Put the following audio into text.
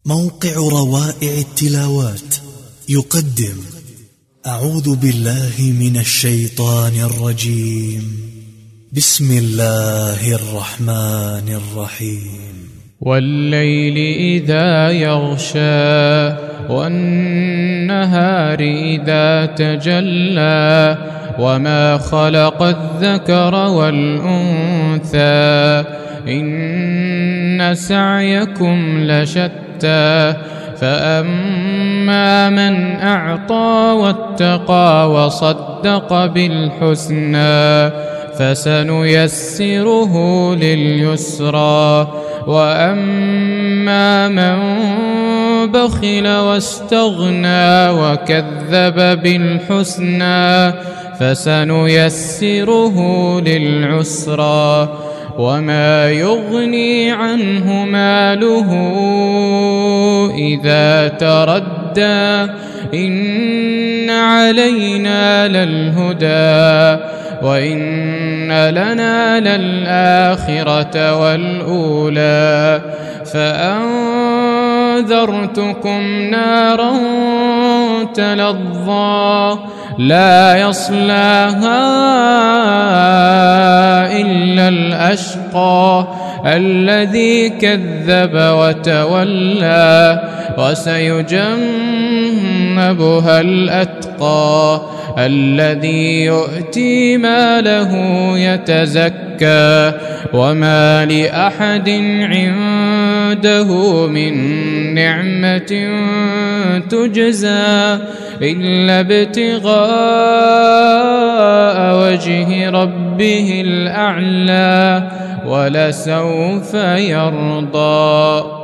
موقع روائع التلاوات يقدم أعوذ بالله من الشيطان الرجيم. بسم الله الرحمن الرحيم. والليل إذا يغشى والنهار إذا تجلى وما خلق الذكر والأنثى إن سعيكم لشتى فأما من أعطى واتقى وصدق بالحسنى فسنيسره لليسرى وأما من بخل واستغنى وكذب بالحسنى فسنيسره للعسرى وما يغني عنه ماله إذا تردى إن علينا للهدى وإن لنا للآخرة والأولى فأنذرتكم نارا تلظى لا يصلاها إلا الأشقى الذي كذب وتولى وسيجنبها الأتقى الذي يؤتي ماله يتزكى وما لأحد عنده من نعمة تجزى إلا ابتغاء وجه ربه الأعلى ولسوف يرضى.